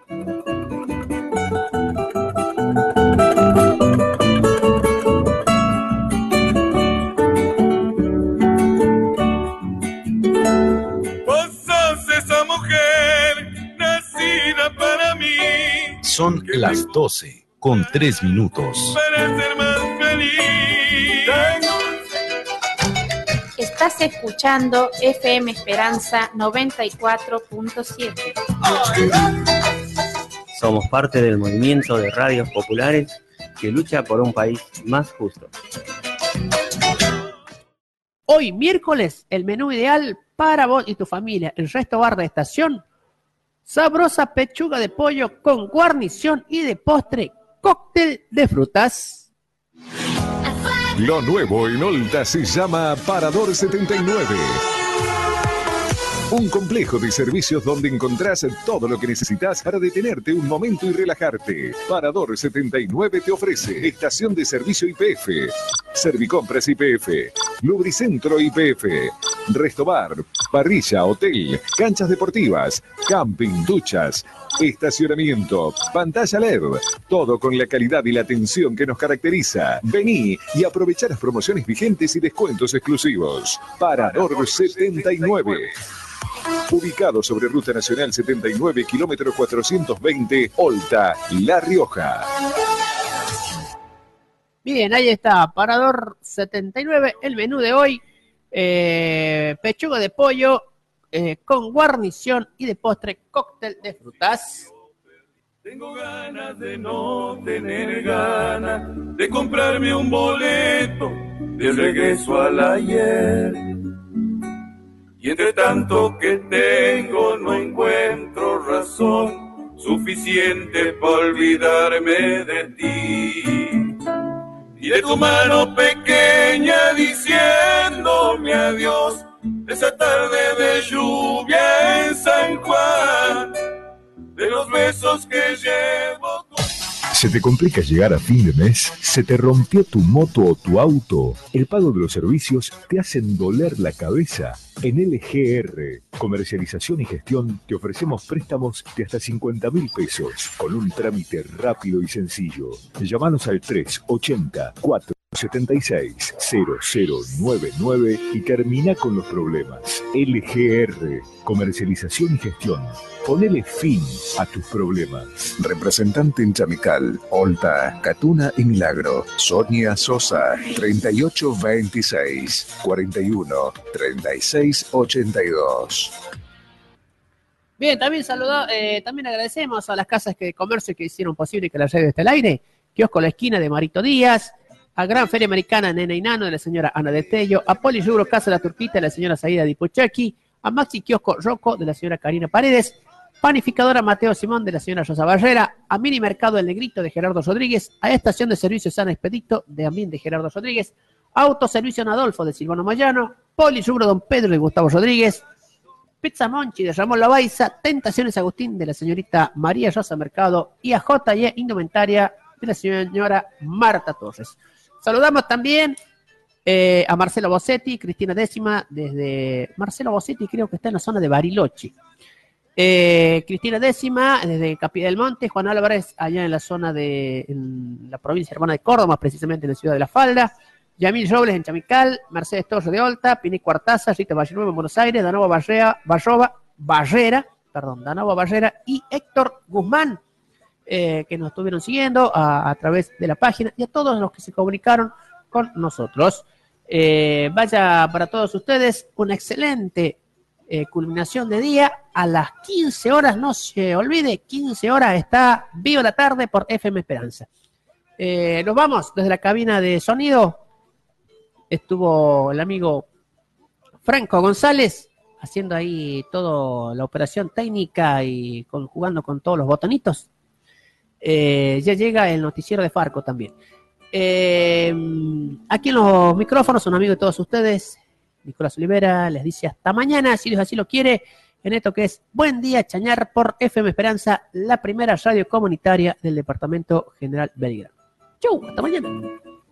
Vos sos esa mujer nacida para mí. Son las 12:03. Para ser más feliz. Estás escuchando FM Esperanza 94.7. Somos parte del movimiento de radios populares que lucha por un país más justo. Hoy, miércoles, el menú ideal para vos y tu familia. El Resto Bar de Estación. Sabrosa pechuga de pollo con guarnición y de postre, cóctel de frutas. Lo nuevo en Olta se llama Parador 79. Un complejo de servicios donde encontrás todo lo que necesitas para detenerte un momento y relajarte. Parador 79 te ofrece estación de servicio YPF, Servicompras YPF, Lubricentro YPF, Restobar, parrilla, hotel, canchas deportivas, camping, duchas, estacionamiento, pantalla LED, todo con la calidad y la atención que nos caracteriza. Vení y aprovechá las promociones vigentes y descuentos exclusivos. Parador 79. Ubicado sobre Ruta Nacional 79, kilómetro 420, Olta, La Rioja. Bien, ahí está, Parador 79, el menú de hoy, pechuga de pollo con guarnición y de postre, cóctel de frutas. Tengo ganas de no tener ganas de comprarme un boleto de regreso al ayer. Y entre tanto que tengo no encuentro razón suficiente para olvidarme de ti. Y de tu mano pequeña diciéndome adiós, de esa tarde de lluvia en San Juan, de los besos que llevo. ¿Se te complica llegar a fin de mes? ¿Se te rompió tu moto o tu auto? El pago de los servicios te hacen doler la cabeza. En LGR, Comercialización y Gestión, te ofrecemos préstamos de hasta 50.000 pesos con un trámite rápido y sencillo. Llámanos al 380-476-0099 y termina con los problemas. LGR, Comercialización y Gestión. Ponele fin a tus problemas. Representante en Chamical, Olta, Catuna y Milagro. Sonia Sosa, 3826 41 36 82. Bien, también también agradecemos a las casas de comercio que hicieron posible que la radio esté al aire. Kiosco La Esquina de Marito Díaz, a Gran Feria Americana Nena y Nano de la señora Ana de Tello, a Poli Yubro Casa La Turquita de la señora Saída Dipuchaki, a Maxi Kiosco Rocco de la señora Karina Paredes, Panificadora Mateo Simón de la señora Rosa Barrera, a Mini Mercado El Negrito de Gerardo Rodríguez, a Estación de Servicio San Expedito también de Gerardo Rodríguez, Autoservicio Adolfo de Silvano Moyano, Polisubro Don Pedro de Gustavo Rodríguez, Pizza Monchi de Ramón Lavaiza, Tentaciones Agustín de la señorita María Rosa Mercado y a J.Y. Indumentaria de la señora Marta Torres. Saludamos también a Marcelo Bossetti, Cristina Décima, desde Marcelo Bossetti creo que está en la zona de Bariloche. Cristina Décima, desde Capilla del Monte, Juan Álvarez, allá en la zona en la provincia hermana de Córdoba, precisamente en la ciudad de La Falda, Yamil Robles en Chamical, Mercedes Torres de Olta, Piní Cuartaza, Rita Vallenueva en Buenos Aires, Danova Barrera y Héctor Guzmán, que nos estuvieron siguiendo a través de la página, y a todos los que se comunicaron con nosotros. Vaya para todos ustedes una excelente culminación de día. A las 15 horas, no se olvide, 15 horas está Viva la Tarde por FM Esperanza. Nos vamos desde la cabina de sonido. Estuvo el amigo Franco González haciendo ahí toda la operación técnica y jugando con todos los botonitos. Ya llega el noticiero de Farco también. Aquí en los micrófonos, un amigo de todos ustedes, Nicolás Olivera, les dice hasta mañana, si Dios así lo quiere, en esto que es Buen Día Chañar por FM Esperanza, la primera radio comunitaria del Departamento General Belgrano. Chau, hasta mañana.